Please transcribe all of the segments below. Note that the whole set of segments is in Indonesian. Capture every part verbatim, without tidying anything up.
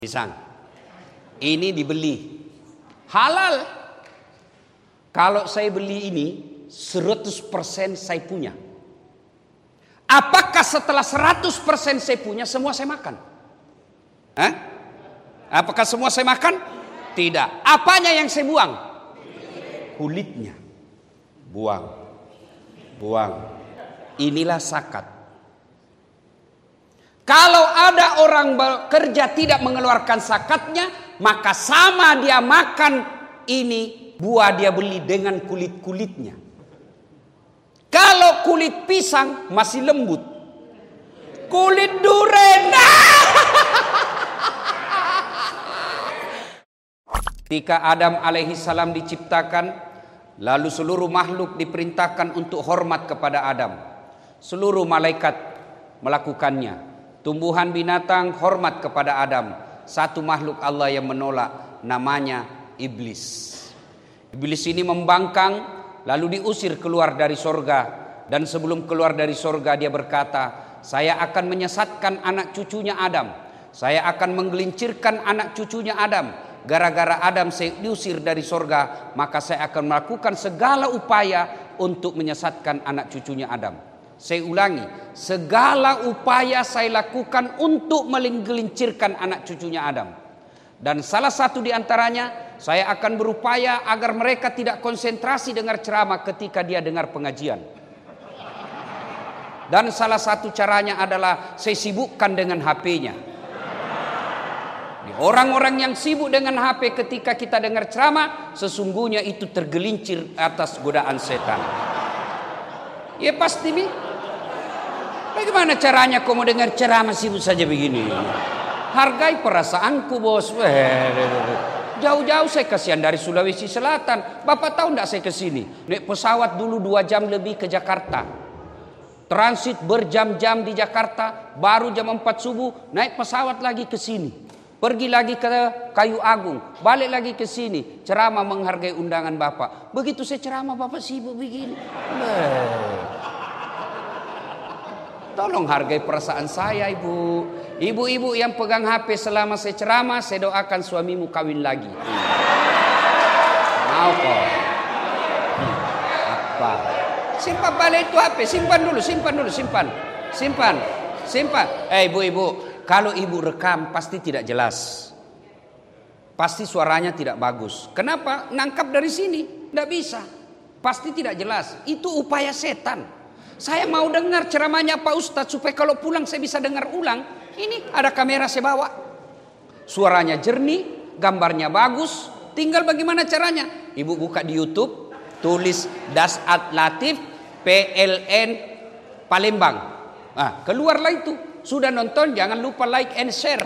Pisang. Ini dibeli. Halal. Kalau saya beli ini seratus persen saya punya. Apakah setelah seratus persen saya punya semua saya makan? Hah? Apakah semua saya makan? Tidak. Apanya yang saya buang? Kulitnya. Buang. Buang. Inilah zakat. Kalau ada orang bekerja tidak mengeluarkan zakatnya, maka sama dia makan ini buah dia beli dengan kulit-kulitnya. Kalau kulit pisang masih lembut, kulit durian. Ketika Adam alaihi salam diciptakan, lalu seluruh makhluk diperintahkan untuk hormat kepada Adam. Seluruh malaikat melakukannya. Tumbuhan binatang hormat kepada Adam. Satu makhluk Allah yang menolak, namanya iblis. Iblis ini membangkang lalu diusir keluar dari sorga. Dan sebelum keluar dari sorga dia berkata, saya akan menyesatkan anak cucunya Adam. Saya akan menggelincirkan anak cucunya Adam. Gara-gara Adam saya diusir dari sorga, maka saya akan melakukan segala upaya untuk menyesatkan anak cucunya Adam. Saya ulangi, segala upaya saya lakukan untuk menggelincirkan anak cucunya Adam. Dan salah satu di antaranya, saya akan berupaya agar mereka tidak konsentrasi dengar ceramah ketika dia dengar pengajian. Dan salah satu caranya adalah saya sibukkan dengan H P-nya. Orang-orang yang sibuk dengan H P ketika kita dengar ceramah, sesungguhnya itu tergelincir atas godaan setan. Ya pasti nih. Bagaimana caranya kau mau dengar ceramah sibuk saja begini? Hargai perasaanku bos. Jauh-jauh saya kasihan dari Sulawesi Selatan. Bapak tahu enggak saya ke sini? Naik pesawat dulu dua jam lebih ke Jakarta. Transit berjam-jam di Jakarta. Baru jam empat subuh naik pesawat lagi ke sini. Pergi lagi ke Kayu Agung. Balik lagi ke sini. Ceramah menghargai undangan Bapak. Begitu saya ceramah Bapak sibuk begini. Tolong hargai perasaan saya ibu. Ibu-ibu yang pegang H P selama saya ceramah, saya doakan suamimu kawin lagi. Mau kok? Hmm. Apa? Simpan balik itu H P, simpan dulu, simpan dulu, simpan, simpan, simpan. Eh ibu-ibu, kalau ibu rekam pasti tidak jelas, pasti suaranya tidak bagus. Kenapa? Nangkap dari sini, tidak bisa, pasti tidak jelas. Itu upaya setan. Saya mau dengar ceramahnya Pak Ustadz supaya kalau pulang saya bisa dengar ulang. Ini ada kamera saya bawa. Suaranya jernih, gambarnya bagus. Tinggal bagaimana caranya? Ibu buka di YouTube, tulis Dasat Latif P L N Palembang. Nah, keluarlah itu. Sudah nonton jangan lupa like and share.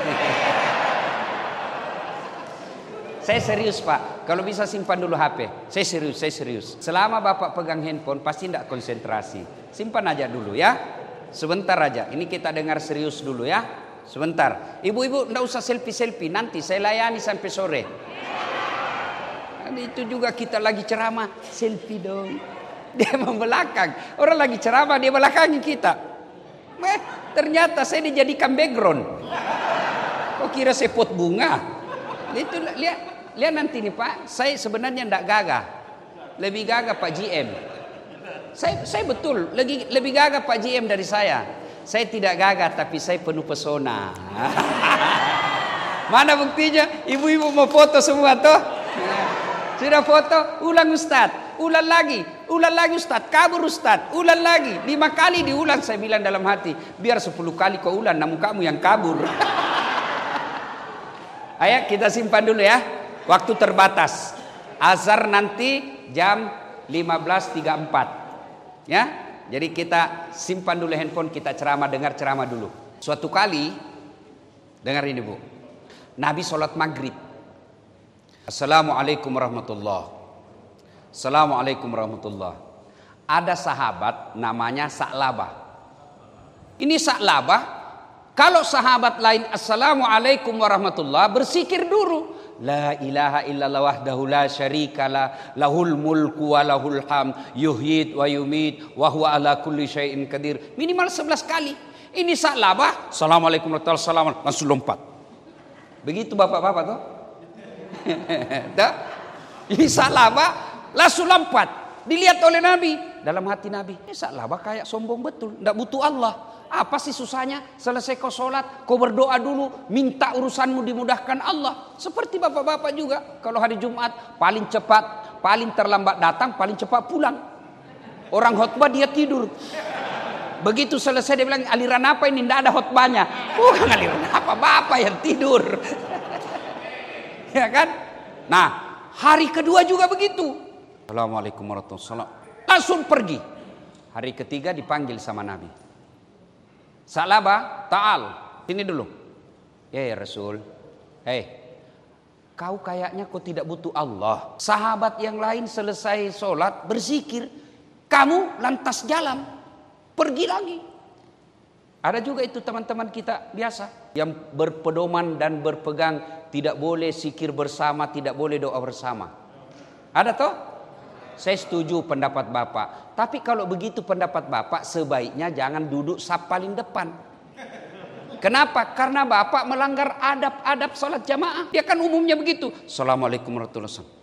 Saya serius Pak, kalau bisa simpan dulu H P. Saya serius, saya serius. Selama Bapak pegang handphone pasti tidak konsentrasi. Simpan aja dulu ya. Sebentar aja, ini kita dengar serius dulu ya. Sebentar. Ibu-ibu tidak usah selfie-selfie, nanti saya layani sampai sore. Dan itu juga kita lagi ceramah, selfie dong. Dia membelakang. Orang lagi ceramah, dia belakangi kita. Eh, ternyata saya dijadikan background. Kok kira saya pot bunga? Itu lihat. Lihat nanti nih Pak, saya sebenarnya tidak gagah, lebih gagah Pak G M. Saya, saya betul, lebih, lebih gagah Pak G M dari saya. Saya tidak gagah, tapi saya penuh pesona. Mana buktinya? Ibu-ibu mau foto semua toh? Sudah foto? Ulang Ustadz, ulang lagi, ulang lagi Ustadz, kabur Ustadz, ulang lagi. Lima kali diulang saya bilang dalam hati, biar sepuluh kali kau ulang, namun kamu yang kabur. Ayo kita simpan dulu ya. Waktu terbatas. Azhar nanti jam lima belas tiga puluh empat. Ya. Jadi kita simpan dulu handphone, kita ceramah, dengar ceramah dulu. Suatu kali dengar ini Bu. Nabi sholat maghrib. Assalamualaikum warahmatullah. Assalamualaikum warahmatullah. Ada sahabat namanya Sa'labah. Ini Sa'labah. Kalau sahabat lain assalamualaikum warahmatullah, bersikir dulu. La ilaha illallah wahdahu la syarikalah lahul mulku wa lahul ham yuhyid wa yumit wa huwa ala kulli syai'in qadir. Minimal sebelas kali. Ini Sa'labah, assalamualaikum warahmatullahi wabarakatuh, langsung lompat. Begitu bapak-bapak tuh. Ini Sa'labah langsung lompat. Dilihat oleh Nabi. Dalam hati Nabi, eh, Sa'labah kayak sombong betul. Tidak butuh Allah. Apa sih susahnya? Selesai kau sholat, kau berdoa dulu, minta urusanmu dimudahkan Allah. Seperti bapak-bapak juga. Kalau hari Jumat, paling cepat, paling terlambat datang, paling cepat pulang. Orang khotbah dia tidur. Begitu selesai dia bilang, aliran apa ini? Tidak ada khotbahnya. Bukan aliran apa, bapak yang tidur. Ya kan? Nah, hari kedua juga begitu. Assalamualaikum warahmatullahi wabarakatuh. Langsung pergi. Hari ketiga dipanggil sama Nabi. Sa'labah, ta'al, sini dulu. Ya, ya Rasul. Hei, kau kayaknya kau tidak butuh Allah. Sahabat yang lain selesai sholat berzikir, kamu lantas jalan, pergi lagi. Ada juga itu teman-teman kita biasa yang berpedoman dan berpegang tidak boleh zikir bersama, tidak boleh doa bersama. Ada toh? Saya setuju pendapat Bapak. Tapi kalau begitu pendapat Bapak, sebaiknya jangan duduk saf paling depan. Kenapa? Karena Bapak melanggar adab-adab sholat jamaah. Dia kan umumnya begitu. Assalamualaikum warahmatullahi wabarakatuh.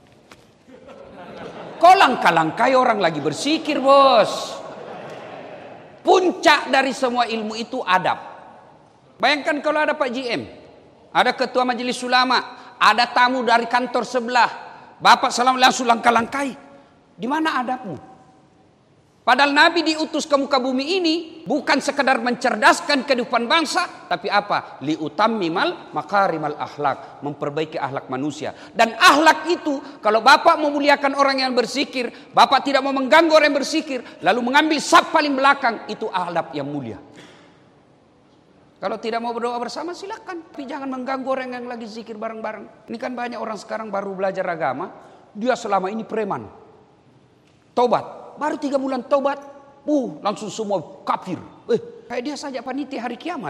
Kau langkah-langkai orang lagi bersikir, bos. Puncak dari semua ilmu itu adab. Bayangkan kalau ada Pak J M, ada ketua majelis ulama, ada tamu dari kantor sebelah. Bapak salam langsung langkah-langkai. Di mana adabmu? Padahal Nabi diutus ke muka bumi ini bukan sekedar mencerdaskan kehidupan bangsa, tapi apa? Liutammimal makarimal akhlak, memperbaiki akhlak manusia. Dan akhlak itu, kalau Bapak memuliakan orang yang berzikir, Bapak tidak mau mengganggu orang yang berzikir, lalu mengambil saf paling belakang, itu akhlak yang mulia. Kalau tidak mau berdoa bersama silakan, tapi jangan mengganggu orang yang lagi zikir bareng-bareng. Ini kan banyak orang sekarang baru belajar agama, dia selama ini preman. Tobat, baru tiga bulan tobat, uh, langsung semua kafir. Eh, kayak dia saja panitia hari kiamat.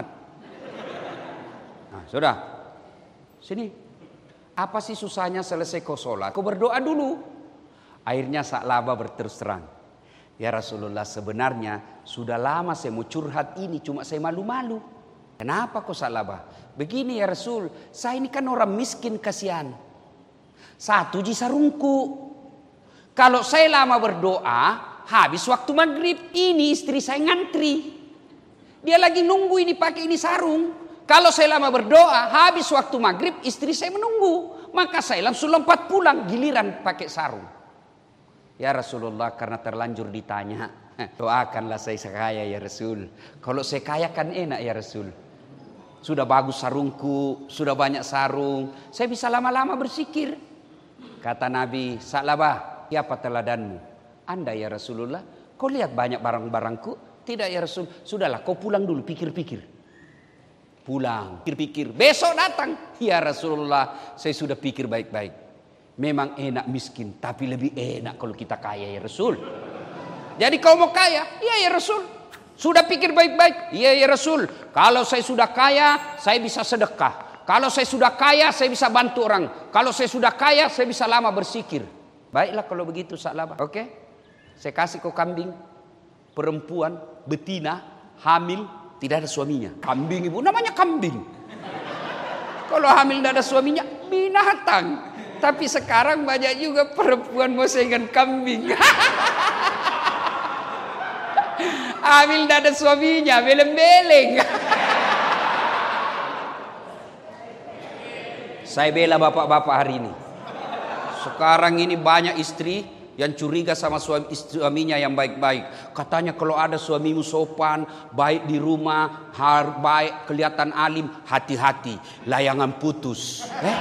Nah, sudah. Sini. Apa sih susahnya selesai kau sholat? Kau berdoa dulu. Akhirnya Sa'labah berterus terang. Ya Rasulullah, sebenarnya sudah lama saya mau curhat ini, cuma saya malu-malu. Kenapa kau Sa'labah? Begini ya Rasul, saya ini kan orang miskin kasihan. Satu ji sarungku. Kalau saya lama berdoa, habis waktu maghrib, ini istri saya ngantri. Dia lagi nunggu ini pakai ini sarung. Kalau saya lama berdoa, habis waktu maghrib, istri saya menunggu. Maka saya langsung lompat pulang, giliran pakai sarung. Ya Rasulullah, karena terlanjur ditanya, doakanlah saya kaya ya Rasul. Kalau saya kaya kan enak ya Rasul. Sudah bagus sarungku, sudah banyak sarung. Saya bisa lama-lama berzikir. Kata Nabi, Sa'labah, siapa teladanmu? Anda ya Rasulullah. Kau lihat banyak barang-barangku? Tidak ya Rasul. Sudahlah kau pulang dulu pikir-pikir. Pulang pikir-pikir. Besok datang. Ya Rasulullah, saya sudah pikir baik-baik. Memang enak miskin, tapi lebih enak kalau kita kaya ya Rasul. Jadi kau mau kaya? Iya ya Rasul. Sudah pikir baik-baik? Iya ya Rasul. Kalau saya sudah kaya, saya bisa sedekah. Kalau saya sudah kaya, saya bisa bantu orang. Kalau saya sudah kaya, saya bisa lama berzikir. Baiklah kalau begitu Sa'labah. Oke, okay? Saya kasih kau kambing. Perempuan, betina, hamil, tidak ada suaminya. Kambing ibu, namanya kambing. Kalau hamil tidak ada suaminya, binatang. Tapi sekarang banyak juga perempuan mau dengan kambing. Hamil tidak ada suaminya, beleng-beleng. Saya bela bapak-bapak hari ini. Sekarang ini banyak istri yang curiga sama suami, suaminya yang baik-baik. Katanya kalau ada suamimu sopan, baik di rumah, har, baik, kelihatan alim, hati-hati, layangan putus. Eh?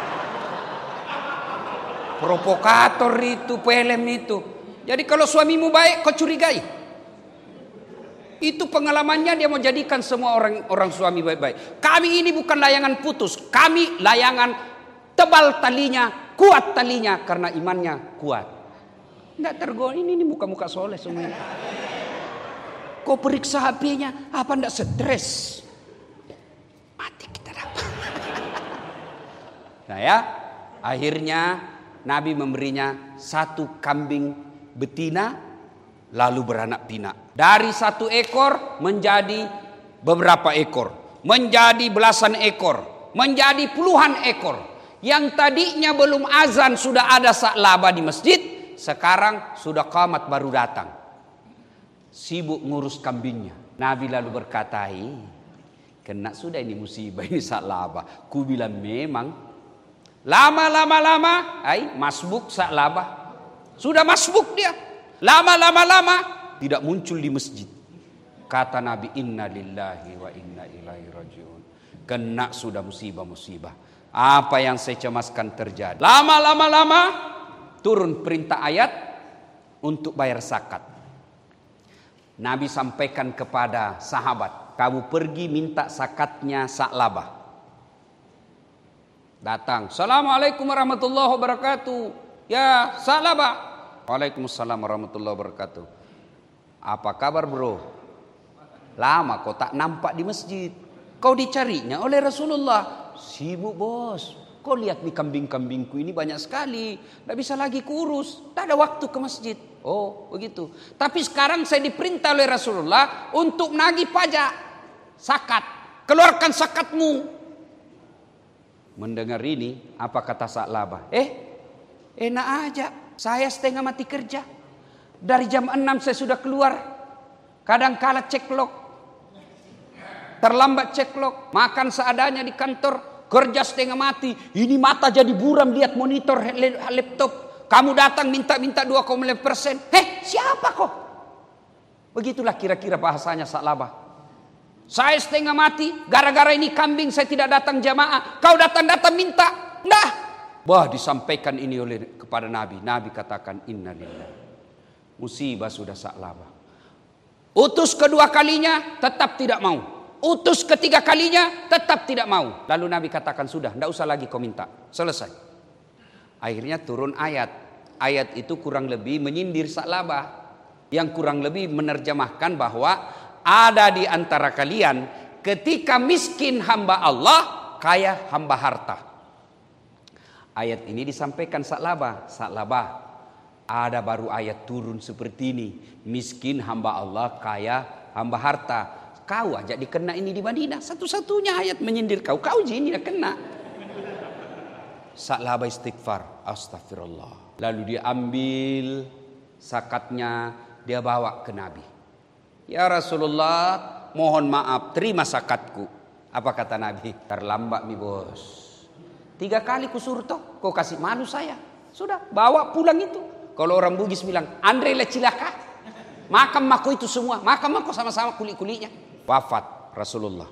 Provokator itu, pelem itu. Jadi kalau suamimu baik, kau curigai. Itu pengalamannya dia mau jadikan semua orang orang suami baik-baik. Kami ini bukan layangan putus, kami layangan tebal talinya. Kuat talinya karena imannya kuat. Tidak tergoda, ini, ini muka-muka soleh semuanya. Kau periksa H P-nya, apa tidak stres? Mati kita dapat. Nah ya, akhirnya Nabi memberinya satu kambing betina, lalu beranak pinak. Dari satu ekor menjadi beberapa ekor, menjadi belasan ekor. menjadi puluhan ekor. Yang tadinya belum azan sudah ada sa'labah di masjid, sekarang sudah qamat baru datang. Sibuk ngurus kambingnya. Nabi lalu berkata, kena sudah ini musibah ini sa'labah. Ku bilang memang lama-lama lama, ai masbuk sa'labah. Sudah masbuk dia. Lama-lama lama tidak muncul di masjid. Kata Nabi, inna lillahi wa inna ilaihi rajiun. Kena sudah musibah-musibah. Apa yang saya cemaskan terjadi. Lama-lama lama turun perintah ayat untuk bayar zakat. Nabi sampaikan kepada sahabat, kamu pergi minta zakatnya sa'labah. Datang, assalamualaikum warahmatullahi wabarakatuh. Ya sa'labah. Waalaikumsalam warahmatullahi wabarakatuh. Apa kabar bro? Lama kau tak nampak di masjid. Kau dicarinya oleh Rasulullah. Sibuk bos. Kau lihat nih kambing-kambingku ini banyak sekali. Tidak bisa lagi kurus. Tak ada waktu ke masjid. Oh begitu. Tapi sekarang saya diperintah oleh Rasulullah untuk nagih pajak. Zakat. Keluarkan zakatmu. Mendengar ini, apa kata Sa'labah? Eh, enak aja. Saya setengah mati kerja. Dari jam enam saya sudah keluar. Kadang kala ceklok. Terlambat ceklok. Makan seadanya di kantor. Kerja setengah mati. Ini mata jadi buram lihat monitor laptop. Kamu datang minta-minta dua koma lima persen. Heh, siapa kok? Begitulah kira-kira bahasanya Sa'labah. Saya setengah mati. Gara-gara ini kambing saya tidak datang jamaah. Kau datang-datang minta. Nah. Wah, disampaikan ini oleh kepada Nabi. Nabi katakan innalillahi. Musibah sudah Sa'labah. Utus kedua kalinya tetap tidak mau. Utus ketiga kalinya tetap tidak mau. Lalu Nabi katakan sudah, tidak usah lagi kau minta. Selesai. Akhirnya turun ayat. Ayat itu kurang lebih menyindir Sa'labah. Yang kurang lebih menerjemahkan bahwa ada di antara kalian ketika miskin hamba Allah, kaya hamba harta. Ayat ini disampaikan Sa'labah. Sa'labah, ada baru ayat turun seperti ini. Miskin hamba Allah, kaya hamba harta. Kau aja dikena ini di Madinah. Satu-satunya ayat menyindir kau. Kau ini dah kena. Sa'labah istighfar. Astagfirullah. Lalu dia ambil zakatnya. Dia bawa ke Nabi. Ya Rasulullah, mohon maaf. Terima zakatku. Apa kata Nabi? Terlambat nih bos. Tiga kali kusuruh toh. Kau kasih malu saya. Sudah. Bawa pulang itu. Kalau orang Bugis bilang. Andre lecilaka. Makan mako itu semua. Makan mako sama-sama kulit-kulitnya. Wafat Rasulullah.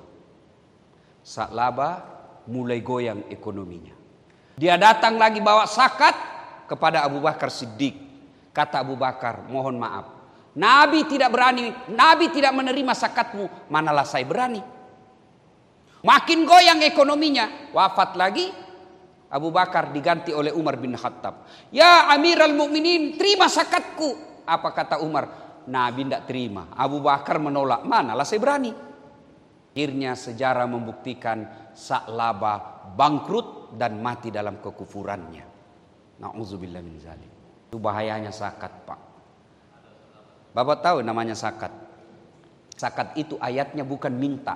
Sa'labah mulai goyang ekonominya. Dia datang lagi bawa zakat kepada Abu Bakar Siddiq. Kata Abu Bakar, mohon maaf. Nabi tidak berani, Nabi tidak menerima zakatmu. Manalah saya berani. Makin goyang ekonominya. Wafat lagi. Abu Bakar diganti oleh Umar bin Khattab. Ya Amirul Mukminin, terima zakatku. Apa kata Umar? Nabi tidak terima. Abu Bakar menolak. Manalah saya berani. Akhirnya sejarah membuktikan Sa'labah bangkrut dan mati dalam kekufurannya. Na'udzubillah min zalim. Itu bahayanya zakat, Pak. Bapak tahu namanya zakat. Zakat itu ayatnya bukan minta.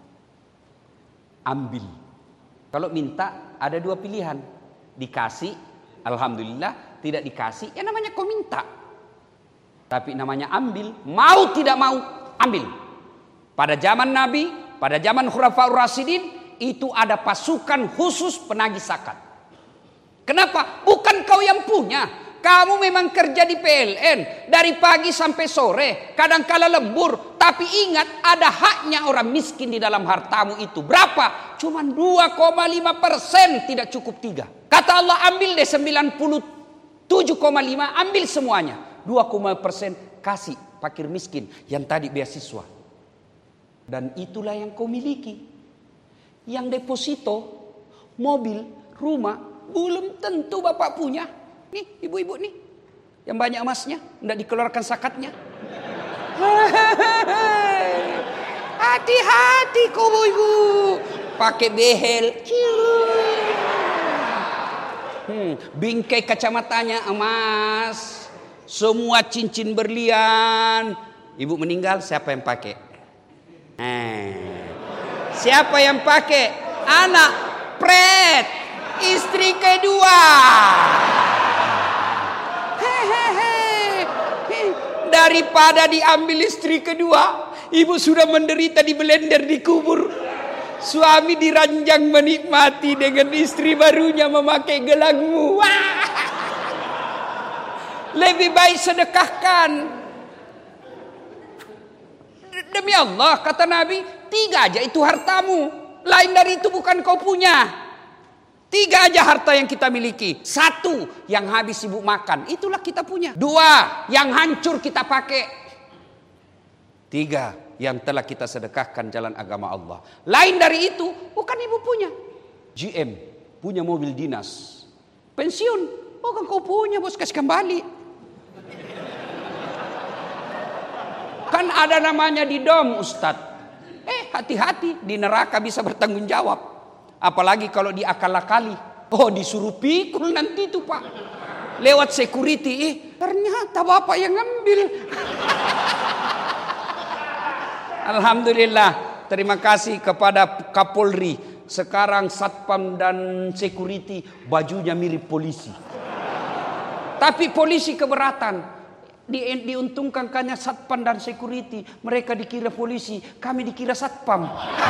Ambil. Kalau minta ada dua pilihan. Dikasih, alhamdulillah. Tidak dikasih, ya namanya kau minta. Tapi namanya ambil, mau tidak mau, ambil. Pada zaman Nabi, pada zaman Khulafaur Rasyidin, itu ada pasukan khusus penagih zakat. Kenapa? Bukan kau yang punya. Kamu memang kerja di P L N, dari pagi sampai sore, kadang-kala lembur. Tapi ingat, ada haknya orang miskin di dalam hartamu itu. Berapa? Cuman dua koma lima persen, tidak cukup tiga. Kata Allah, ambil deh sembilan puluh tujuh koma lima, ambil semuanya. dua koma lima persen kasih fakir miskin yang tadi beasiswa. Dan itulah yang kau miliki. Yang deposito, mobil, rumah, belum tentu bapak punya. Nih ibu-ibu nih, yang banyak emasnya, tidak dikeluarkan zakatnya. Hati-hati kau ibu, pakai behel. Hmm, bingkai kacamatanya emas. Semua cincin berlian. Ibu meninggal, siapa yang pakai? Eh, siapa yang pakai? Anak. Pret, istri kedua. Hehehe. Daripada diambil istri kedua, ibu sudah menderita di blender di kubur. Suami diranjang menikmati dengan istri barunya memakai gelangmu. Wah. Lebih baik sedekahkan. Demi Allah, kata Nabi, tiga aja itu hartamu. Lain dari itu bukan kau punya. Tiga aja harta yang kita miliki. Satu, yang habis sibuk makan. Itulah kita punya. Dua, yang hancur kita pakai. Tiga, yang telah kita sedekahkan jalan agama Allah. Lain dari itu, bukan ibu punya. G M, punya mobil dinas. Pensiun, oh kan kau punya, bos, kasih kembali. Kan ada namanya di dom, Ustadz. Eh, hati-hati, di neraka bisa bertanggung jawab. Apalagi kalau diakal-akali. Oh, disuruh pikul nanti itu, Pak. Lewat security, eh, ternyata Bapak yang ngambil. Alhamdulillah, terima kasih kepada Kapolri. Sekarang satpam dan security bajunya mirip polisi. Tapi polisi keberatan. Di, diuntungkan hanya satpam dan security. Mereka dikira polisi, kami dikira satpam.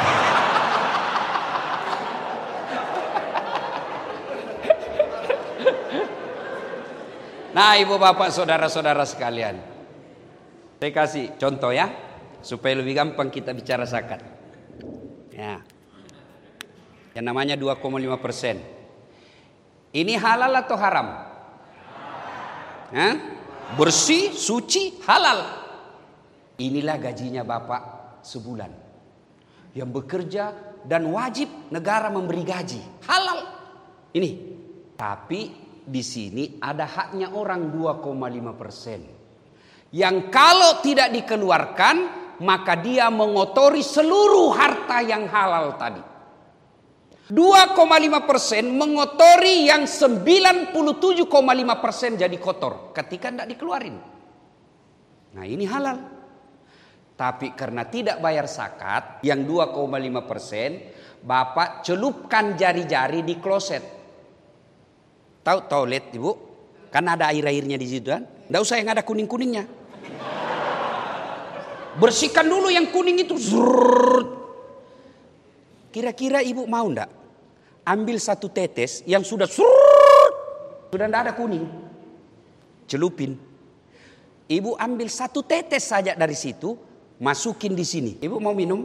Nah, ibu bapak saudara-saudara sekalian, saya kasih contoh ya, supaya lebih gampang kita bicara zakat. Ya, yang namanya dua koma lima persen. Ini halal atau haram? Hah? Bersih, suci, halal. Inilah gajinya bapak sebulan. Yang bekerja dan wajib negara memberi gaji. Halal. Ini. Tapi di sini ada haknya orang dua koma lima persen. Yang kalau tidak dikeluarkan, maka dia mengotori seluruh harta yang halal tadi. dua koma lima persen mengotori yang sembilan puluh tujuh koma lima persen jadi kotor ketika tidak dikeluarin. Nah, ini halal. Tapi karena tidak bayar zakat yang dua koma lima persen, bapak celupkan jari-jari di kloset. Tahu toilet, Ibu? Kan ada air-airnya di situ kan? Enggak usah yang ada kuning-kuningnya. Bersihkan dulu yang kuning itu. Zrrr. Kira-kira Ibu mau enggak ambil satu tetes yang sudah zrrr, sudah enggak ada kuning. Celupin. Ibu ambil satu tetes saja dari situ, masukin di sini. Ibu mau minum?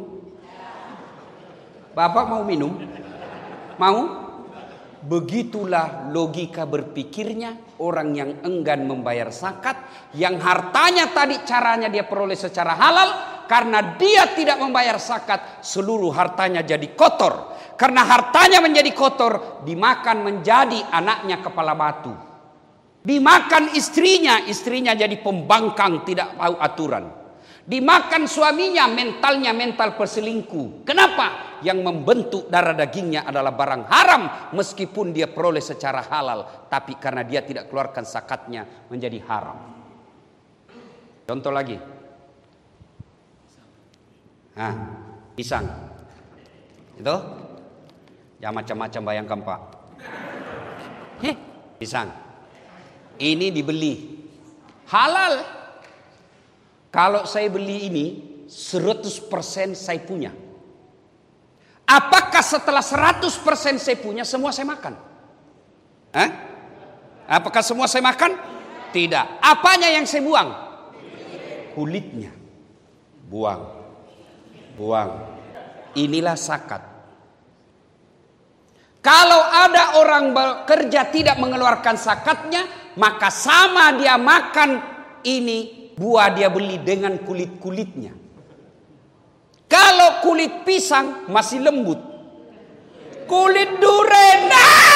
Bapak mau minum? Mau? Begitulah logika berpikirnya orang yang enggan membayar zakat, yang hartanya tadi caranya dia peroleh secara halal. Karena dia tidak membayar zakat, seluruh hartanya jadi kotor. Karena hartanya menjadi kotor, dimakan menjadi anaknya kepala batu. Dimakan istrinya, istrinya jadi pembangkang, tidak tahu aturan. Dimakan suaminya, mentalnya mental perselingkuh. Kenapa? Yang membentuk darah dagingnya adalah barang haram, meskipun dia peroleh secara halal, tapi karena dia tidak keluarkan zakatnya menjadi haram. Contoh lagi. Nah, pisang. Itu? Ya macam-macam bayangkan, Pak. Heh, pisang. Ini dibeli halal. Kalau saya beli ini seratus persen saya punya. Apakah setelah seratus persen saya punya semua saya makan? Hah? Apakah semua saya makan? Tidak. Apanya yang saya buang? Kulitnya. Buang. Buang. Inilah zakat. Kalau ada orang bekerja tidak mengeluarkan zakatnya, maka sama dia makan ini buah dia beli dengan kulit-kulitnya. Kalau kulit pisang masih lembut, kulit duren,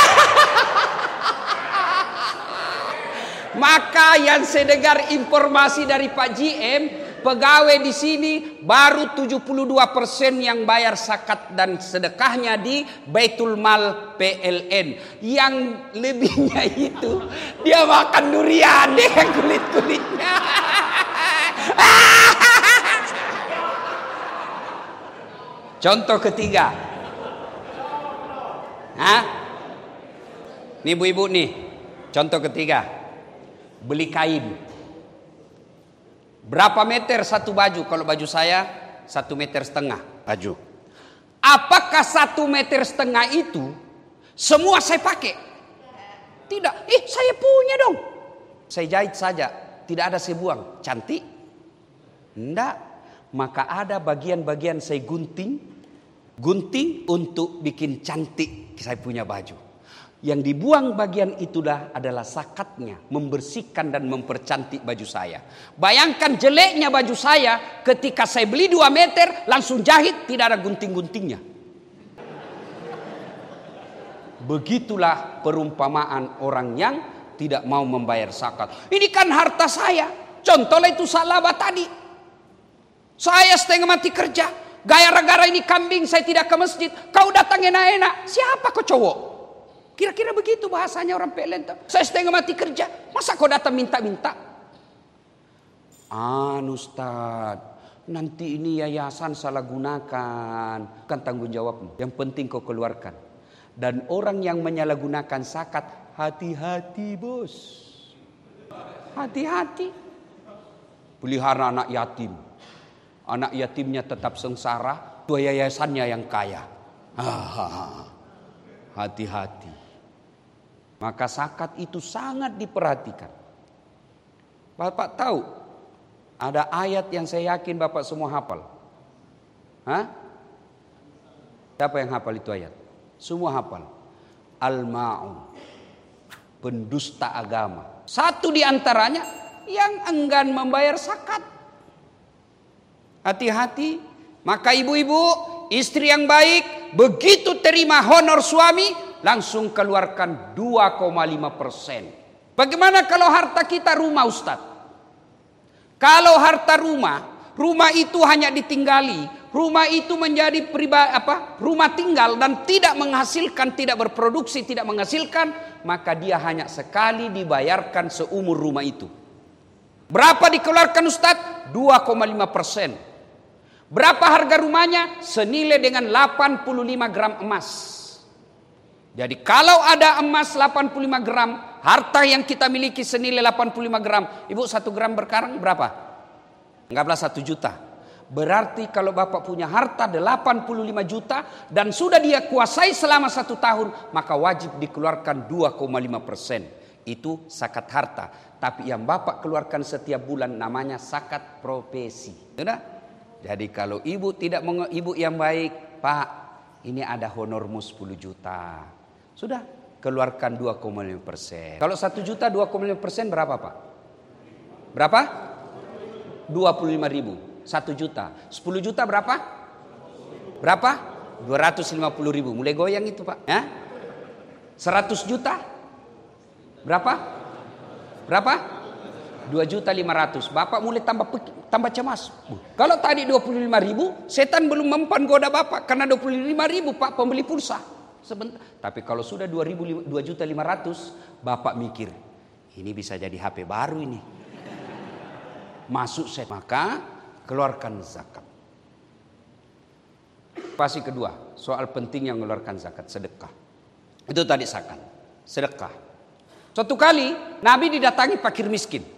maka yang saya dengar informasi dari Pak G M, pegawai di sini baru tujuh puluh dua persen yang bayar zakat dan sedekahnya di Baitul Mal P L N. Yang lebihnya itu dia makan durian dengan kulit-kulitnya. Contoh ketiga. Hah? Nih ibu-ibu nih, contoh ketiga, beli kain. Berapa meter satu baju? Kalau baju saya satu meter setengah baju. Apakah satu meter setengah itu semua saya pakai? Tidak. Ih, saya punya dong. Saya jahit saja, tidak ada saya buang. Cantik? Tidak. Maka ada bagian-bagian saya gunting, gunting untuk bikin cantik saya punya baju. Yang dibuang bagian itulah adalah sakatnya, membersihkan dan mempercantik baju saya. Bayangkan jeleknya baju saya ketika saya beli dua meter, langsung jahit, tidak ada gunting-guntingnya. Begitulah perumpamaan orang yang tidak mau membayar zakat. Ini kan harta saya. Contohnya itu Salaba tadi. Saya setengah mati kerja, gara-gara ini kambing saya tidak ke masjid. Kau datang enak-enak, siapa kau cowok? Kira-kira begitu bahasanya orang P L N. Saya setengah mati kerja, masa kau datang minta-minta? Anu Ustaz, nanti ini yayasan salah gunakan, kan tanggung jawabmu. Yang penting kau keluarkan. Dan orang yang menyalahgunakan zakat, hati-hati bos. Hati-hati. Pelihara anak yatim. Anak yatimnya tetap sengsara, dua yayasannya yang kaya. Hati-hati. Maka zakat itu sangat diperhatikan. Bapak tahu ada ayat yang saya yakin Bapak semua hafal. Hah? Siapa yang hafal itu ayat? Semua hafal. Al-Ma'un, pendusta agama. Satu di antaranya yang enggan membayar zakat. Hati-hati. Maka ibu-ibu, istri yang baik, begitu terima honor suami, langsung keluarkan dua koma lima persen. Bagaimana kalau harta kita rumah Ustaz? Kalau harta rumah, rumah itu hanya ditinggali, rumah itu menjadi pribadi apa? Rumah tinggal dan tidak menghasilkan, tidak berproduksi, tidak menghasilkan, maka dia hanya sekali dibayarkan seumur rumah itu. Berapa dikeluarkan Ustaz? dua koma lima persen. Berapa harga rumahnya? Senilai dengan delapan puluh lima gram emas. Jadi kalau ada emas delapan puluh lima gram, harta yang kita miliki senilai delapan puluh lima gram. Ibu satu gram berkarang berapa? Anggaplah satu juta. Berarti kalau Bapak punya harta delapan puluh lima juta dan sudah dia kuasai selama satu tahun, maka wajib dikeluarkan dua koma lima persen. Itu zakat harta. Tapi yang Bapak keluarkan setiap bulan namanya zakat profesi. Sudah? Jadi kalau ibu tidak menge- ibu yang baik, Pak, ini ada honormu sepuluh juta. Sudah, keluarkan dua koma lima persen. Kalau satu juta dua koma lima persen berapa Pak? Berapa? dua puluh lima ribu. satu juta. sepuluh juta berapa? Berapa? dua ratus lima puluh ribu. Mulai goyang itu Pak. Ya? seratus juta? Berapa? Berapa? dua juta lima ratus. Bapak mulai tambah tambah cemas. Kalau tadi dua puluh lima ribu, setan belum mempan goda Bapak. Karena dua puluh lima ribu Pak pembeli pulsa. Sebentar. Tapi kalau sudah dua juta lima ratus, Bapak mikir, ini bisa jadi H P baru ini. Masuk set, maka keluarkan zakat. Pasti kedua, soal penting yang mengeluarkan zakat, sedekah. Itu tadi zakat, sedekah. Suatu kali Nabi didatangi fakir miskin.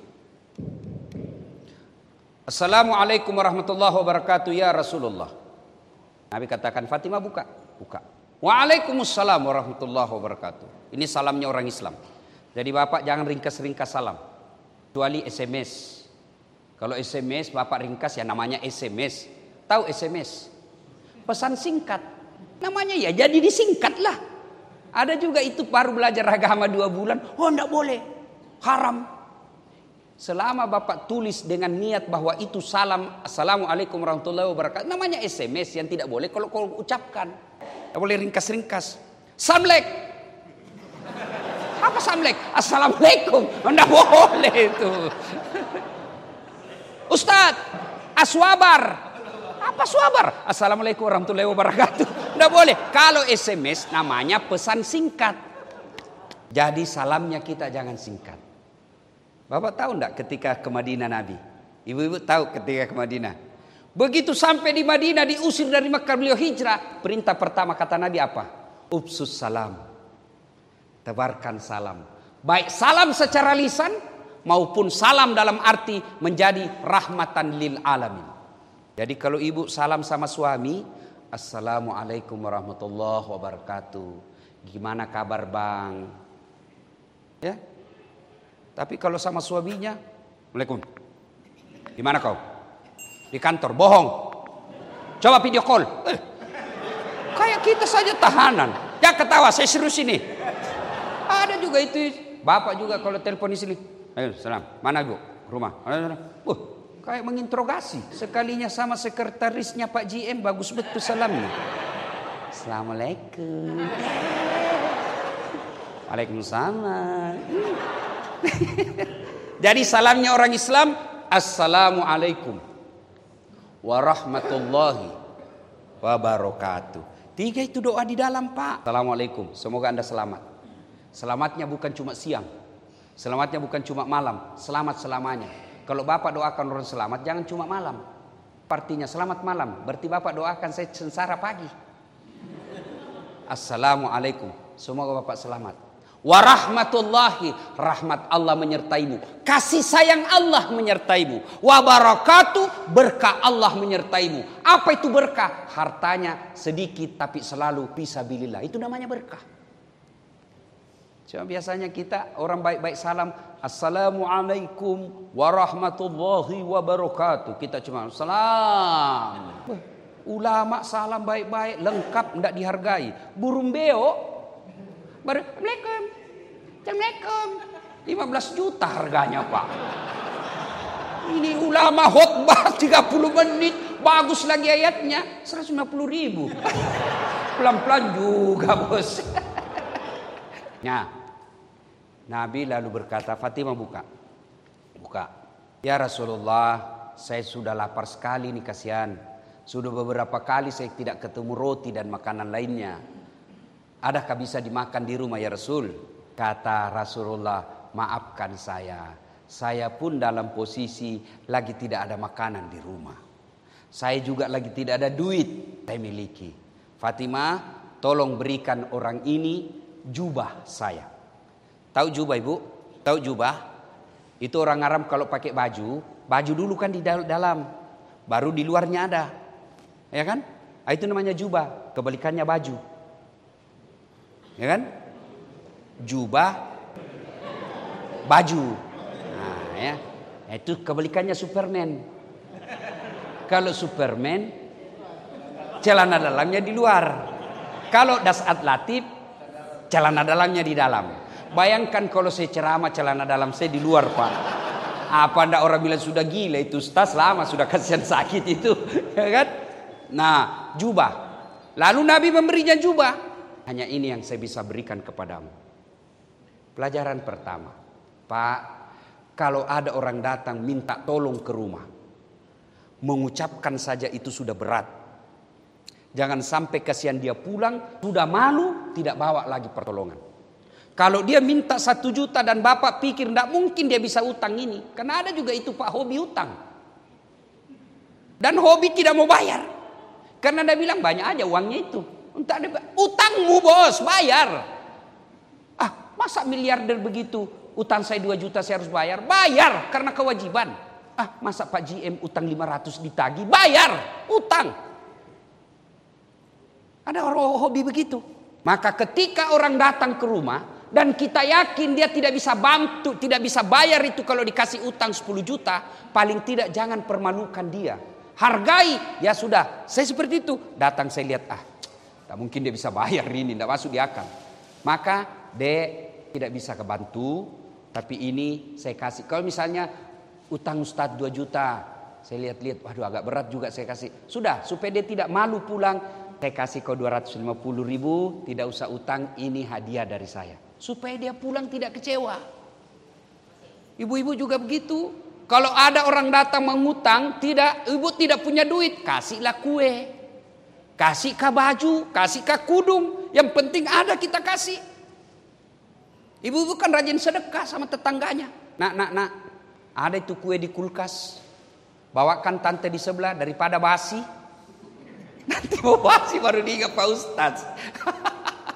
Assalamualaikum warahmatullahi wabarakatuh ya Rasulullah. Nabi katakan, Fatimah buka, buka. Waalaikumsalam warahmatullahi wabarakatuh. Ini salamnya orang Islam. Jadi Bapak jangan ringkas-ringkas salam, kecuali S M S. Kalau S M S Bapak ringkas ya namanya S M S. Tahu S M S? Pesan singkat. Namanya ya jadi disingkatlah. Ada juga itu baru belajar agama dua bulan. Oh enggak boleh, haram. Selama Bapak tulis dengan niat bahwa itu salam, Assalamualaikum warahmatullahi wabarakatuh, namanya S M S yang tidak boleh kalau kau ucapkan. Tidak boleh ringkas-ringkas. Samlek. Apa samlek? Assalamualaikum. Tidak boleh itu. Ustadz, aswabar. Apa swabar? Assalamualaikum warahmatullahi wabarakatuh. Tidak boleh. Kalau S M S namanya pesan singkat. Jadi salamnya kita jangan singkat. Bapak tahu enggak ketika ke Madinah Nabi? Ibu-ibu tahu ketika ke Madinah. Begitu sampai di Madinah diusir dari Mekah beliau hijrah. Perintah pertama kata Nabi apa? Upsus salam. Tebarkan salam. Baik salam secara lisan maupun salam dalam arti menjadi rahmatan lil alamin. Jadi kalau ibu salam sama suami, assalamualaikum warahmatullahi wabarakatuh. Gimana kabar bang? Ya. Tapi kalau sama suaminya, Assalamualaikum. Gimana kau? Di kantor, bohong. Coba video call. Eh, kayak kita saja tahanan. Ya ketawa, saya serius ini. Ada juga itu. Bapak juga kalau telepon di sini. Ayo, salam. Mana ibu? Rumah. Uh, kayak menginterogasi. Sekalinya sama sekretarisnya Pak G M, bagus betul salamnya. Assalamualaikum. Waalaikumsalam. Jadi salamnya orang Islam, assalamualaikum warahmatullahi wabarakatuh. Tiga itu doa di dalam Pak. Assalamualaikum, semoga Anda selamat. Selamatnya bukan cuma siang, selamatnya bukan cuma malam, selamat selamanya. Kalau Bapak doakan orang selamat, jangan cuma malam. Artinya selamat malam, berarti Bapak doakan saya sengsara pagi. Assalamualaikum, semoga Bapak selamat. Warahmatullahi, rahmat Allah menyertaimu, kasih sayang Allah menyertaimu. Wabarakatuh, berkah Allah menyertaimu. Apa itu berkah? Hartanya sedikit tapi selalu fisabilillah, itu namanya berkah. Cuma biasanya kita orang baik-baik salam, assalamualaikum warahmatullahi wabarakatuh. Kita cuma salam. Ulama salam baik-baik, lengkap, tidak dihargai. Burung beo baru Assalamualaikum, Assalamualaikum, lima belas juta harganya Pak. Ini ulama khotbah tiga puluh menit, bagus lagi ayatnya, seratus lima puluh ribu. Pelan-pelan juga bos. Nah, Nabi lalu berkata, Fatimah buka. Buka. Ya Rasulullah, saya sudah lapar sekali nih, kasihan. Sudah beberapa kali saya tidak ketemu roti dan makanan lainnya. Adakah bisa dimakan di rumah ya Rasul? Kata Rasulullah, maafkan saya. Saya pun dalam posisi lagi tidak ada makanan di rumah. Saya juga lagi tidak ada duit saya miliki. Fatimah, tolong berikan orang ini jubah saya. Tahu jubah ibu? Tahu jubah? Itu orang Arab kalau pakai baju, baju dulu kan di dalam, baru di luarnya ada. Ya kan? Itu namanya jubah, kebalikannya baju. Ya kan? Jubah, baju. Nah, ya. Itu kebalikannya Superman. Kalau Superman, celana dalamnya di luar. Kalau Dasat Latif, celana dalamnya di dalam. Bayangkan kalau saya ceramah celana dalam saya di luar Pak. Apa anda orang bilang sudah gila itu Ustaz, lama sudah kasihan sakit itu. Ya kan? Nah, jubah. Lalu Nabi memberinya jubah. Hanya ini yang saya bisa berikan kepadamu. Pelajaran pertama. Pak, kalau ada orang datang minta tolong ke rumah, mengucapkan saja itu sudah berat. Jangan sampai kasihan dia pulang, sudah malu, tidak bawa lagi pertolongan. Kalau dia minta satu juta dan bapak pikir tidak mungkin dia bisa utang ini. Karena ada juga itu Pak, hobi utang. Dan hobi tidak mau bayar. Karena dia bilang banyak aja uangnya itu. Utangmu bos, bayar. Ah, masa miliarder begitu, utang saya dua juta saya harus bayar? Bayar, karena kewajiban. Ah, masa Pak G M utang lima ratus ditagih? Bayar, utang. Ada orang hobi begitu. Maka ketika orang datang ke rumah dan kita yakin dia tidak bisa bantu, tidak bisa bayar itu kalau dikasih utang sepuluh juta, paling tidak jangan permalukan dia. Hargai, ya sudah, saya seperti itu. Datang saya lihat, ah, tak mungkin dia bisa bayar ini, tidak masuk di akal. Maka dek tidak bisa kebantu, tapi ini saya kasih. Kalau misalnya utang Ustadz dua juta, saya lihat-lihat, waduh agak berat juga saya kasih. Sudah, supaya dia tidak malu pulang, saya kasih kau dua ratus lima puluh ribu, tidak usah utang, ini hadiah dari saya. Supaya dia pulang tidak kecewa. Ibu-ibu juga begitu. Kalau ada orang datang mengutang, tidak, ibu tidak punya duit, kasihlah kue. Kasihkah baju, kasihkah kudung, yang penting ada kita kasih. Ibu-ibu kan rajin sedekah sama tetangganya. Nak, nak, nak, ada itu kue di kulkas. Bawakan tante di sebelah daripada basi. Nanti mau basi baru diingat Pak Ustaz.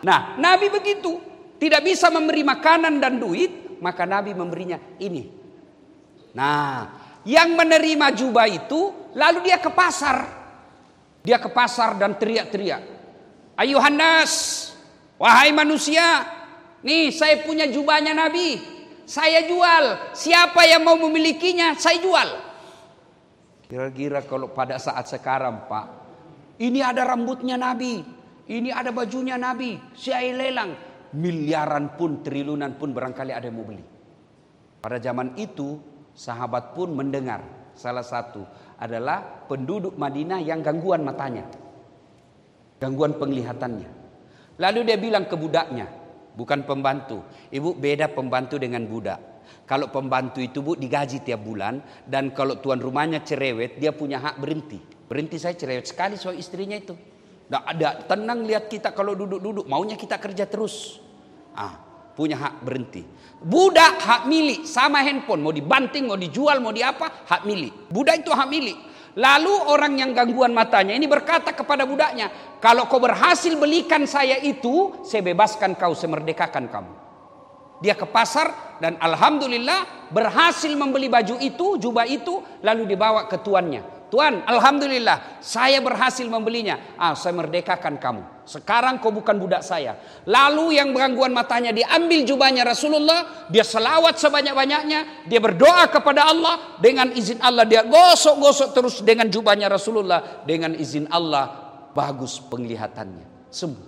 Nah, Nabi begitu. Tidak bisa memberi makanan dan duit, maka Nabi memberinya ini. Nah, yang menerima jubah itu, lalu dia ke pasar. Dia ke pasar dan teriak-teriak. Ayuhan nas, wahai manusia, nih saya punya jubahnya Nabi, saya jual. Siapa yang mau memilikinya, saya jual. Kira-kira kalau pada saat sekarang, Pak, ini ada rambutnya Nabi, ini ada bajunya Nabi, saya lelang. Miliaran pun, triliunan pun barangkali ada yang mau beli. Pada zaman itu, sahabat pun mendengar. Salah satu adalah penduduk Madinah yang gangguan matanya, gangguan penglihatannya. Lalu dia bilang ke budaknya, bukan pembantu. Ibu, beda pembantu dengan budak. Kalau pembantu itu, Bu, digaji tiap bulan. Dan kalau tuan rumahnya cerewet, dia punya hak berhenti. Berhenti, saya cerewet sekali soal istrinya itu. Nggak ada, tenang lihat kita kalau duduk-duduk, maunya kita kerja terus. Ah, punya hak berhenti. Budak hak milik, sama handphone, mau dibanting, mau dijual, mau diapa, hak milik. Budak itu hak milik. Lalu orang yang gangguan matanya ini berkata kepada budaknya, kalau kau berhasil belikan saya itu, saya bebaskan kau, saya merdekakan kamu. Dia ke pasar dan alhamdulillah berhasil membeli baju itu, jubah itu, lalu dibawa ke tuannya. Tuan, alhamdulillah saya berhasil membelinya. Ah, saya merdekakan kamu. Sekarang kau bukan budak saya. Lalu yang gangguan matanya diambil jubahnya Rasulullah, dia selawat sebanyak-banyaknya, dia berdoa kepada Allah, dengan izin Allah dia gosok-gosok terus dengan jubahnya Rasulullah, dengan izin Allah bagus penglihatannya, sembuh.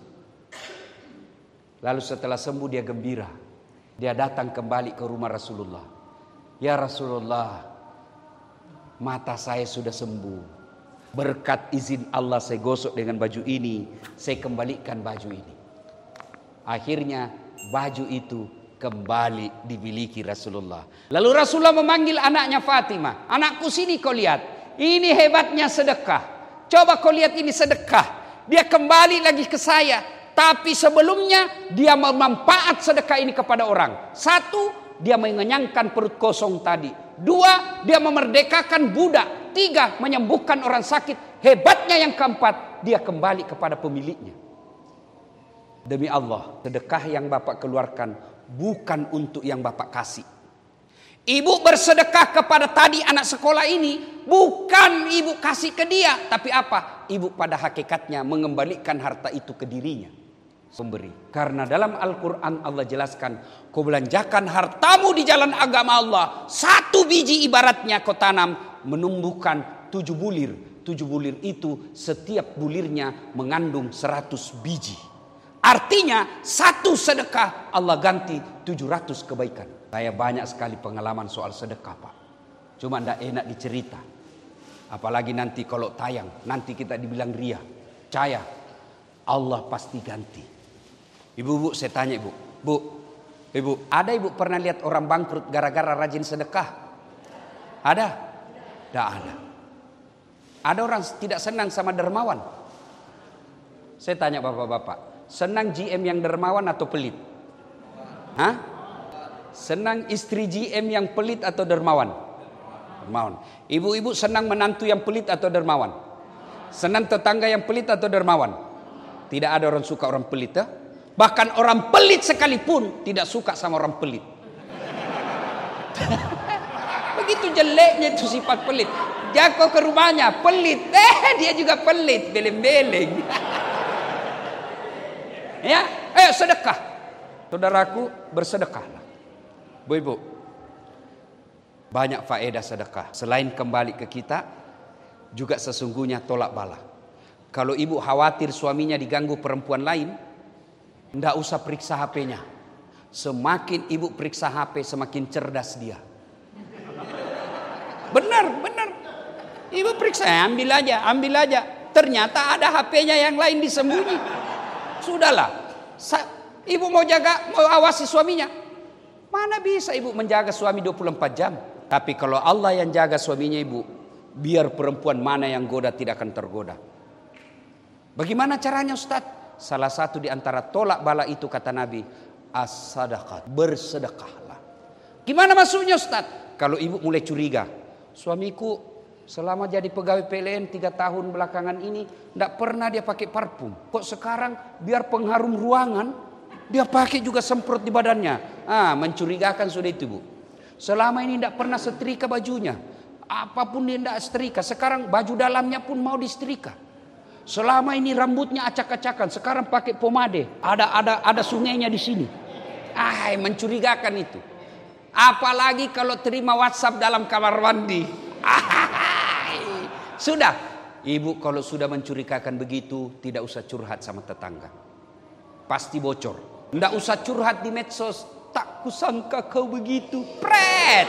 Lalu setelah sembuh dia gembira. Dia datang kembali ke rumah Rasulullah. Ya Rasulullah, mata saya sudah sembuh. Berkat izin Allah saya gosok dengan baju ini, saya kembalikan baju ini. Akhirnya baju itu kembali dimiliki Rasulullah. Lalu Rasulullah memanggil anaknya Fatimah. Anakku, sini kau lihat. Ini hebatnya sedekah. Coba kau lihat ini sedekah. Dia kembali lagi ke saya. Tapi sebelumnya dia memanfaat sedekah ini kepada orang. Satu, dia mengenyangkan perut kosong tadi. Dua, dia memerdekakan budak. Tiga, menyembuhkan orang sakit. Hebatnya yang keempat, dia kembali kepada pemiliknya. Demi Allah, sedekah yang Bapak keluarkan bukan untuk yang Bapak kasih. Ibu bersedekah kepada tadi anak sekolah ini, bukan ibu kasih ke dia, tapi apa? Ibu pada hakikatnya mengembalikan harta itu ke dirinya, pemberi. Karena dalam Al-Quran Allah jelaskan, kau belanjakan hartamu di jalan agama Allah, satu biji ibaratnya kau tanam, menumbuhkan tujuh bulir. Tujuh bulir itu setiap bulirnya mengandung seratus biji. Artinya satu sedekah Allah ganti tujuh ratus kebaikan. Saya banyak sekali pengalaman soal sedekah, Pak. Cuma tidak enak dicerita. Apalagi nanti kalau tayang, nanti kita dibilang ria. Percaya, Allah pasti ganti. Ibu-ibu, saya tanya ibu. Bu, ibu, ada ibu pernah lihat orang bangkrut gara-gara rajin sedekah? Ada? Tidak ada. Ada orang tidak senang sama dermawan. Saya tanya bapak-bapak, senang G M yang dermawan atau pelit? Hah? Senang istri G M yang pelit atau dermawan? Dermawan. Ibu-ibu senang menantu yang pelit atau dermawan? Senang tetangga yang pelit atau dermawan? Tidak ada orang suka orang pelit, ya? Bahkan orang pelit sekalipun tidak suka sama orang pelit. Begitu jeleknya itu sifat pelit. Jago ke rumahnya pelit, eh dia juga pelit, beleng-beleng. Ya, ayo sedekah. Saudaraku, bersedekahlah. Bu ibu, banyak faedah sedekah. Selain kembali ke kita, juga sesungguhnya tolak bala. Kalau ibu khawatir suaminya diganggu perempuan lain, tidak usah periksa H P-nya. Semakin ibu periksa H P, semakin cerdas dia. Benar, benar. Ibu periksa, ambil aja, ambil aja. Ternyata ada H P-nya yang lain disembunyi. Sudahlah. Ibu mau jaga, mau awasi suaminya. Mana bisa ibu menjaga suami dua puluh empat jam. Tapi kalau Allah yang jaga suaminya ibu, biar perempuan mana yang goda tidak akan tergoda. Bagaimana caranya Ustaz? Salah satu di antara tolak bala itu kata Nabi, as-sadaqah, bersedekahlah. Gimana maksudnya Ustaz? Kalau ibu mulai curiga, suamiku Selama jadi pegawai P L N tiga tahun belakangan ini, tidak pernah dia pakai parfum. Kok sekarang biar pengharum ruangan, dia pakai juga semprot di badannya. Ah, mencurigakan sudah itu, Bu. Selama ini tidak pernah setrika bajunya. Apapun dia tidak setrika. Sekarang baju dalamnya pun mau disetrika. Selama ini rambutnya acak-acakan. Sekarang pakai pomade. Ada ada ada sungainya di sini. Ah, mencurigakan itu. Apalagi kalau terima WhatsApp dalam kamar mandi. Sudah. Ibu kalau sudah mencurigakan begitu, tidak usah curhat sama tetangga. Pasti bocor. Tidak usah curhat di medsos. Tak kusangka kau begitu. Pret.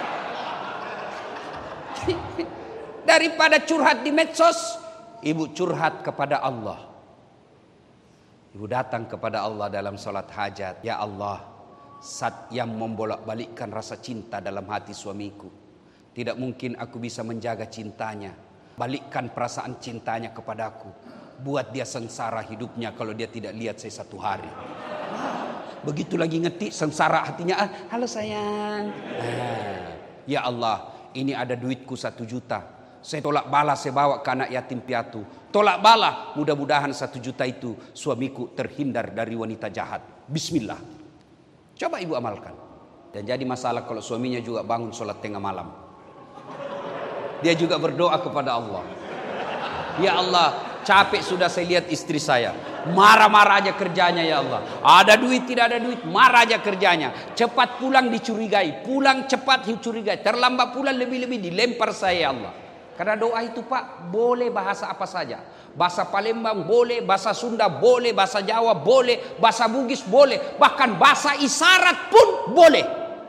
Daripada curhat di medsos, ibu curhat kepada Allah. Ibu datang kepada Allah dalam salat hajat. Ya Allah, zat yang membolak-balikkan rasa cinta dalam hati suamiku. Tidak mungkin aku bisa menjaga cintanya. Balikkan perasaan cintanya kepadaku. Buat dia sengsara hidupnya kalau dia tidak lihat saya satu hari. Begitu lagi ngetik sengsara hatinya. Ah, halo sayang. Ah, ya Allah, ini ada duitku satu juta. Saya tolak bala, saya bawa ke anak yatim piatu. Tolak bala, mudah-mudahan satu juta itu suamiku terhindar dari wanita jahat. Bismillah. Coba ibu amalkan. Dan jadi masalah kalau suaminya juga bangun sholat tengah malam. Dia juga berdoa kepada Allah. Ya Allah, capek sudah saya lihat istri saya. Marah-marah aja kerjanya ya Allah. Ada duit tidak ada duit, marah aja kerjanya. Cepat pulang dicurigai, pulang cepat dicurigai. Terlambat pulang lebih-lebih dilempar saya ya Allah. Karena doa itu Pak boleh bahasa apa saja. Bahasa Palembang boleh, bahasa Sunda boleh, bahasa Jawa boleh, bahasa Bugis boleh. Bahkan bahasa isyarat pun boleh.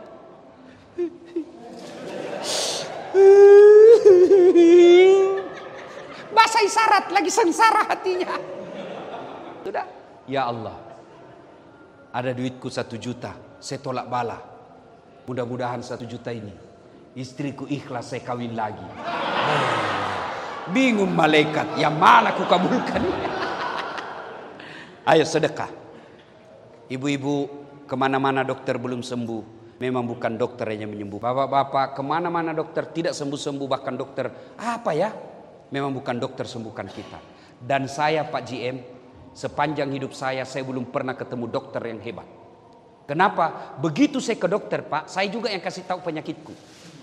Bahasa isyarat lagi sengsara hatinya. Sudah. Ya Allah, ada duitku satu juta, saya tolak bala. Mudah-mudahan satu juta ini istriku ikhlas saya kawin lagi. Bingung malaikat, yang mana ku kabulkan? Ayo sedekah. Ibu-ibu kemana-mana dokter belum sembuh. Memang bukan dokter yang menyembuhkan. Bapak-bapak kemana-mana dokter tidak sembuh-sembuh. Bahkan dokter apa ya? Memang bukan dokter sembuhkan kita. Dan saya Pak G M, sepanjang hidup saya, saya belum pernah ketemu dokter yang hebat. Kenapa? Begitu saya ke dokter Pak, saya juga yang kasih tahu penyakitku.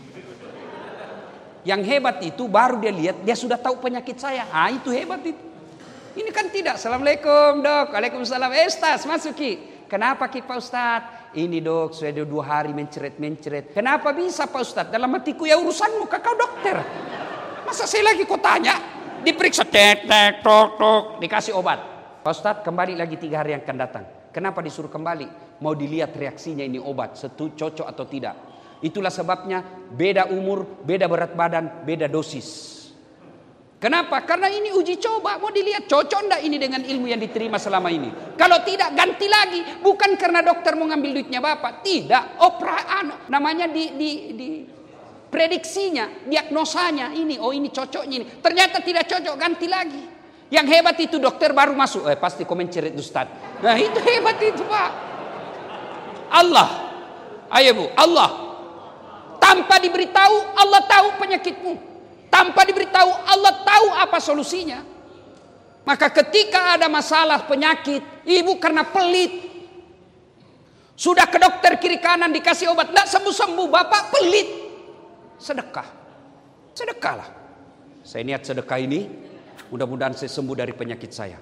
Yang hebat itu baru dia lihat, dia sudah tahu penyakit saya. Ah itu hebat itu. Ini kan tidak. Assalamualaikum dok. Waalaikumsalam. Eh Ustaz masuki. Kenapa ki Pak Ustaz? Ini dok sudah dua hari mencret-mencret. Kenapa bisa Pak Ustaz? Dalam hatiku ya urusanmu kakak dokter. Masa saya lagi kau tanya? Diperiksa tek tek tok tok. Dikasih obat. Pak Ustaz kembali lagi tiga hari yang akan datang. Kenapa disuruh kembali? Mau dilihat reaksinya ini obat. Setu cocok atau tidak. Itulah sebabnya beda umur, beda berat badan, beda dosis. Kenapa? Karena ini uji coba. Mau dilihat cocok enggak ini dengan ilmu yang diterima selama ini. Kalau tidak ganti lagi. Bukan karena dokter mau ngambil duitnya Bapak. Tidak. Operaan. Namanya di, di, di prediksinya. Diagnosanya. Ini. Oh ini cocoknya ini. Ternyata tidak cocok. Ganti lagi. Yang hebat itu dokter baru masuk. Eh pasti komen cerit Ustaz. Nah itu hebat itu Pak. Allah. Ayo Bu. Allah. Tanpa diberitahu Allah tahu penyakitmu. Tanpa diberitahu Allah tahu apa solusinya. Maka ketika ada masalah penyakit, ibu karena pelit sudah ke dokter kiri kanan dikasih obat tidak sembuh-sembuh, bapak pelit, sedekah. Sedekahlah. Saya niat sedekah ini mudah-mudahan saya sembuh dari penyakit saya.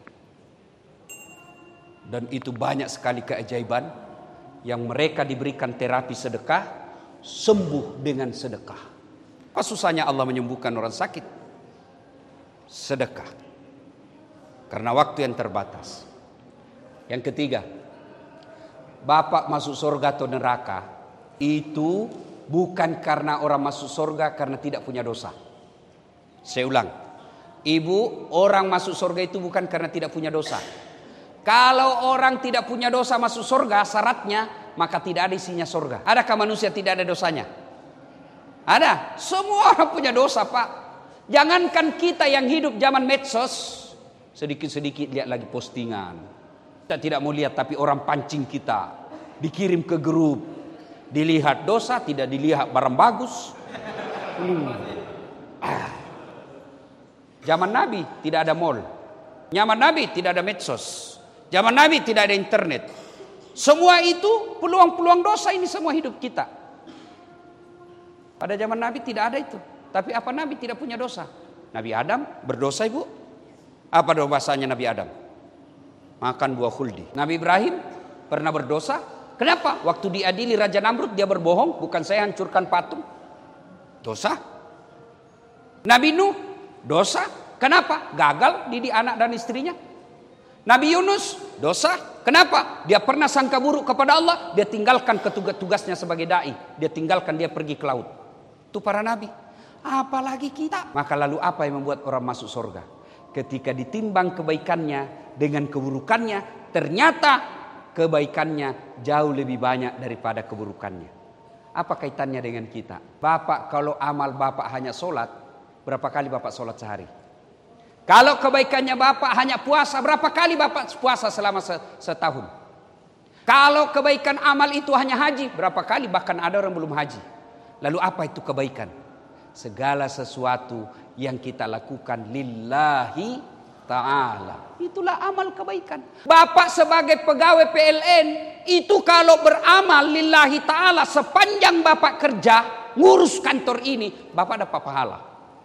Dan itu banyak sekali keajaiban yang mereka diberikan terapi sedekah sembuh dengan sedekah. Apa susahnya Allah menyembuhkan orang sakit? Sedekah. Karena waktu yang terbatas. Yang ketiga, Bapak masuk surga atau neraka itu bukan karena orang masuk surga karena tidak punya dosa. Saya ulang. Ibu, orang masuk surga itu bukan karena tidak punya dosa. Kalau orang tidak punya dosa masuk surga, syaratnya maka tidak ada isinya surga. Adakah manusia tidak ada dosanya? Ada. Semua orang punya dosa Pak. Jangankan kita yang hidup zaman medsos, sedikit-sedikit lihat lagi postingan. Kita tidak mau lihat tapi orang pancing kita. Dikirim ke grup. Dilihat dosa, tidak dilihat barang bagus. Hmm. Ah. Zaman Nabi tidak ada mall. Zaman Nabi tidak ada medsos. Zaman Nabi tidak ada internet. Semua itu peluang-peluang dosa ini semua hidup kita. Pada zaman Nabi tidak ada itu. Tapi apa Nabi tidak punya dosa? Nabi Adam berdosa, Ibu? Apa dosanya Nabi Adam? Makan buah khuldi. Nabi Ibrahim pernah berdosa. Kenapa? Waktu diadili Raja Namrud dia berbohong. Bukan saya hancurkan patung. Dosa. Nabi Nuh dosa. Kenapa? Gagal didik anak dan istrinya. Nabi Yunus dosa. Kenapa? Dia pernah sangka buruk kepada Allah. Dia tinggalkan tugasnya sebagai da'i. Dia tinggalkan, dia pergi ke laut. Itu para nabi. Apalagi kita. Maka lalu apa yang membuat orang masuk surga? Ketika ditimbang kebaikannya dengan keburukannya, ternyata kebaikannya jauh lebih banyak daripada keburukannya. Apa kaitannya dengan kita? Bapak kalau amal Bapak hanya sholat, berapa kali Bapak sholat sehari? Kalau kebaikannya Bapak hanya puasa, berapa kali Bapak puasa selama setahun? Kalau kebaikan amal itu hanya haji, berapa kali bahkan ada orang belum haji? Lalu apa itu kebaikan? Segala sesuatu yang kita lakukan lillahi ta'ala. Itulah amal kebaikan. Bapak sebagai pegawai P L N, itu kalau beramal lillahi ta'ala sepanjang Bapak kerja, ngurus kantor ini, Bapak dapat pahala.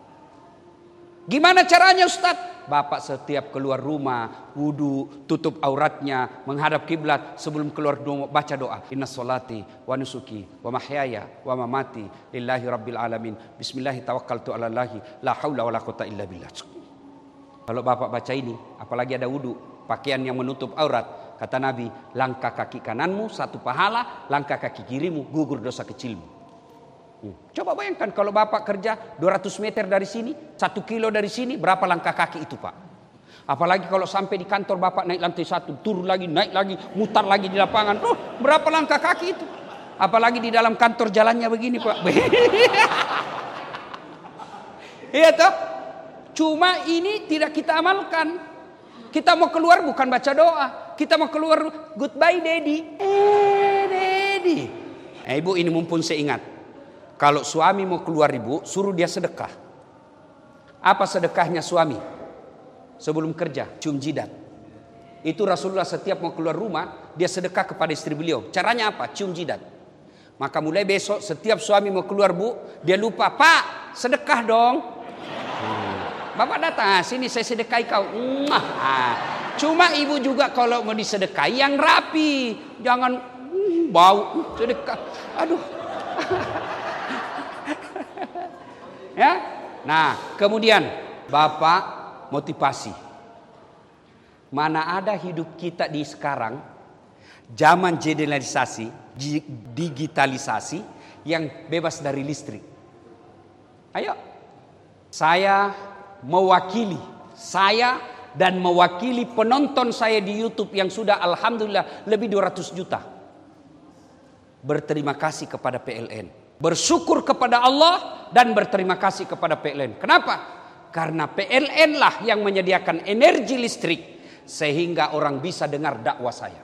Gimana caranya Ustaz? Bapak setiap keluar rumah, wudu, tutup auratnya, menghadap kiblat, sebelum keluar baca doa. Inna sholati wa nusuki wa mahyaya wa mamati lillahi rabbil alamin. Bismillahi tawakkaltu ala Allahi la haula wa la quwata illa billah. Kalau Bapak baca ini, apalagi ada wudu, pakaian yang menutup aurat, kata Nabi, langkah kaki kananmu satu pahala, langkah kaki kirimu gugur dosa kecilmu. Coba bayangkan kalau Bapak kerja dua ratus meter dari sini, satu kilo dari sini, berapa langkah kaki itu Pak? Apalagi kalau sampai di kantor Bapak naik lantai satu, turun lagi, naik lagi, mutar lagi di lapangan. Oh, berapa langkah kaki itu? Apalagi di dalam kantor jalannya begini Pak. Iya toh? Cuma ini tidak kita amalkan. Kita mau keluar bukan baca doa. Kita mau keluar goodbye daddy. Eh daddy. Eh, Ibu ini mumpun saya ingat. Kalau suami mau keluar Ibu, suruh dia sedekah. Apa sedekahnya suami? Sebelum kerja, cium jidat. Itu Rasulullah setiap mau keluar rumah, dia sedekah kepada istri beliau. Caranya apa? Cium jidat. Maka mulai besok setiap suami mau keluar Bu, dia lupa, Pak sedekah dong. Hmm. Bapak datang, sini saya sedekahi kau. Ah. Cuma Ibu juga kalau mau disedekahi yang rapi. Jangan hmm, bau sedekah. Aduh. Ya, nah kemudian Bapak motivasi. Mana ada hidup kita di sekarang zaman digitalisasi, digitalisasi yang bebas dari listrik. Ayo, saya mewakili saya dan mewakili penonton saya di YouTube yang sudah alhamdulillah lebih dua ratus juta. Berterima kasih kepada P L N. Bersyukur kepada Allah dan berterima kasih kepada P L N. Kenapa? Karena P L N lah yang menyediakan energi listrik sehingga orang bisa dengar dakwah saya.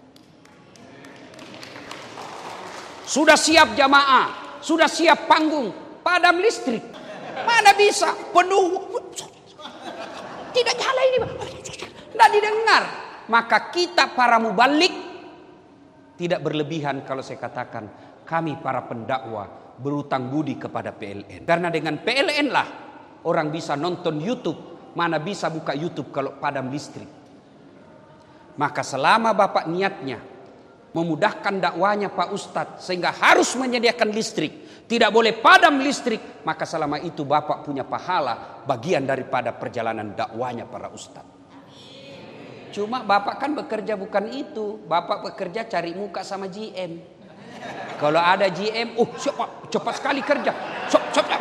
Sudah siap jamaah, sudah siap panggung, padam listrik. Mana bisa penuh? Tidak nyala ini, tidak didengar. Maka kita para mubalik tidak berlebihan kalau saya katakan kami para pendakwah berutang budi kepada P L N. Karena dengan P L N lah orang bisa nonton YouTube. Mana bisa buka YouTube kalau padam listrik. Maka selama Bapak niatnya memudahkan dakwanya Pak Ustadz sehingga harus menyediakan listrik, tidak boleh padam listrik, maka selama itu Bapak punya pahala bagian daripada perjalanan dakwanya para ustadz. Cuma Bapak kan bekerja bukan itu. Bapak bekerja cari muka sama G M. Kalau ada G M, oh cepat, cepat sekali kerja. Cepat, cepat.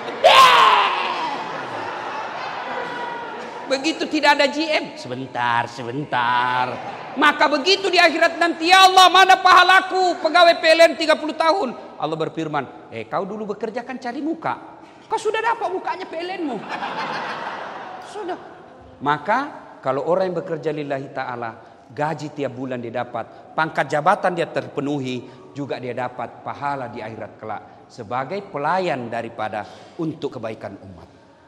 Begitu tidak ada G M, sebentar, sebentar. Maka begitu di akhirat nanti, ya Allah mana pahalaku pegawai P L N tiga puluh tahun. Allah berfirman, eh kau dulu bekerja kan cari muka. Kau sudah dapat mukanya P L N-mu. Sudah. Maka kalau orang yang bekerja lillahi ta'ala, gaji tiap bulan dia dapat, pangkat jabatan dia terpenuhi, juga dia dapat pahala di akhirat kelak sebagai pelayan daripada untuk kebaikan umat.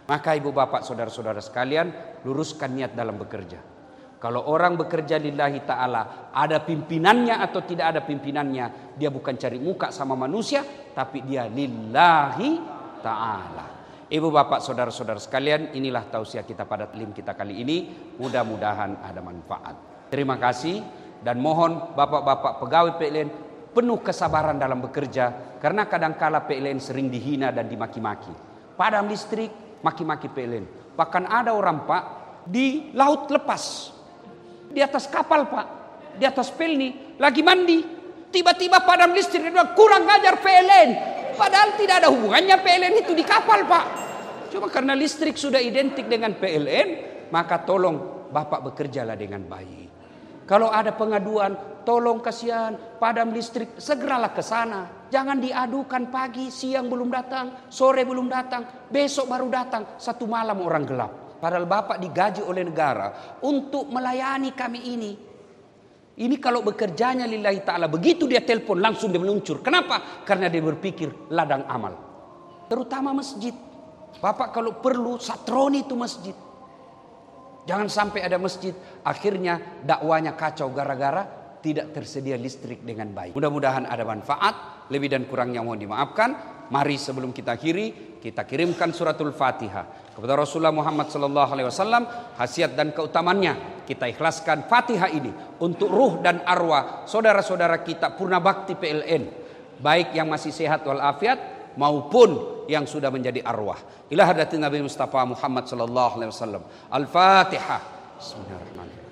Maka ibu bapak saudara-saudara sekalian, luruskan niat dalam bekerja. Kalau orang bekerja lillahi ta'ala, ada pimpinannya atau tidak ada pimpinannya, dia bukan cari muka sama manusia, tapi dia lillahi ta'ala. Ibu bapak saudara-saudara sekalian, inilah tausiah kita pada taklim kita kali ini. Mudah-mudahan ada manfaat. Terima kasih dan mohon bapak-bapak pegawai P L N penuh kesabaran dalam bekerja, karena kadangkala P L N sering dihina dan dimaki-maki. Padam listrik, maki-maki P L N. Bahkan ada orang pak di laut lepas, di atas kapal pak, di atas pelni lagi mandi, tiba-tiba padam listrik, dia bilang kurang ngajar P L N. Padahal tidak ada hubungannya P L N itu di kapal pak. Cuma karena listrik sudah identik dengan P L N, maka tolong bapak bekerjalah dengan baik. Kalau ada pengaduan, tolong kasihan padam listrik, segeralah ke sana. Jangan diadukan pagi, siang belum datang, sore belum datang, besok baru datang, satu malam orang gelap. Padahal bapak digaji oleh negara untuk melayani kami ini. Ini kalau bekerjanya lillahi ta'ala, begitu dia telepon langsung dia meluncur. Kenapa? Karena dia berpikir ladang amal. Terutama masjid. Bapak kalau perlu satroni itu masjid. Jangan sampai ada masjid akhirnya dakwanya kacau gara-gara tidak tersedia listrik dengan baik. Mudah-mudahan ada manfaat. Lebih dan kurangnya mohon dimaafkan. Mari sebelum kita akhiri, kita kirimkan suratul Fatihah kepada Rasulullah Muhammad sallallahu alaihi wasallam. Khasiat dan keutamannya kita ikhlaskan Fatihah ini untuk ruh dan arwah saudara-saudara kita purna bakti P L N, baik yang masih sehat walafiat maupun yang sudah menjadi arwah. Ila hadratin Nabi Mustafa Muhammad sallallahu alaihi wasallam. Al-Fatihah. Bismillahirrahmanirrahim.